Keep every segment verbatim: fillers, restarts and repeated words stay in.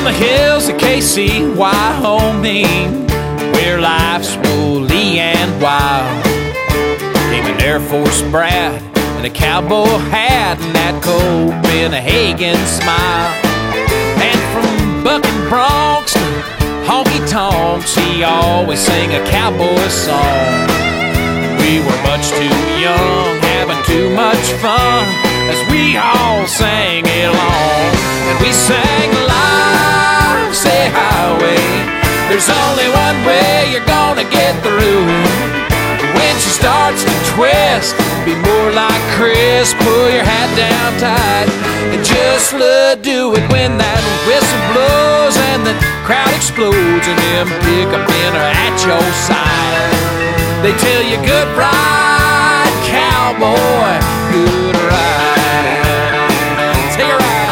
From the hills of K C, Wyoming, where life's woolly and wild, came an Air Force brat and a cowboy hat and that Copenhagen smile. And from bucking broncs to honky tonks, he always sang a cowboy song. We were much too young, having too much fun, as we all sang it along. And we sang Life's a Highway, there's only one way you're gonna get through it. When she starts to twist, be more like Chris, pull your hat down tight and just do it. When that whistle blows and the crowd explodes and them pickup men are at your side, they tell you good ride, cowboy, good ride. Take a ride.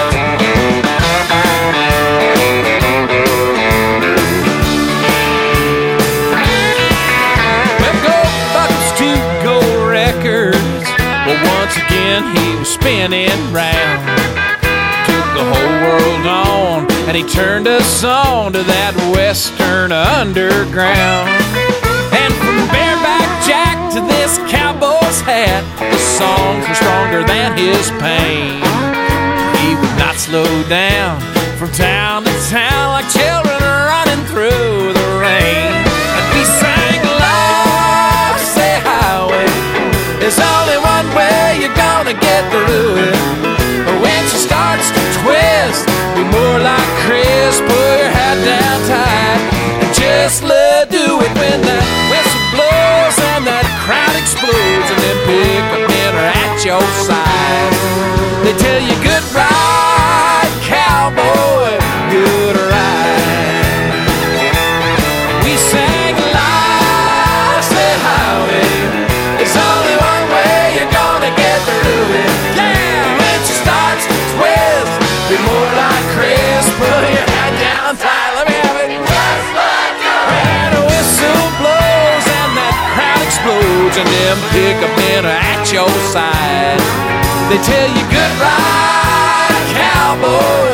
Well, go Buckles to gold records. Well, once again he was spinning round, took the whole world on, and he turned us on to that Western underground. And from Bareback Jack to this cowboy's hat, the songs were stronger than his pain. He would not slow down from town to town like children running through the rain. And we sang Life's a Highway, there's only one way you're gonna get through it. But when she starts to twist, be more like Chris, pull your hat down tight and just let do it. When that whistle blows and that crowd explodes and them pickup men are at your side, they tell you good ride, cowboy, good ride. We sang Life's a Highway, there's only one way you're gonna get through it. Yeah, when she starts to twist, be more like Chris, pull your hat down tight. Let me have it. Just let go. When a whistle blows and that crowd explodes and them pickup men are at your side, they tell you good ride, cowboy,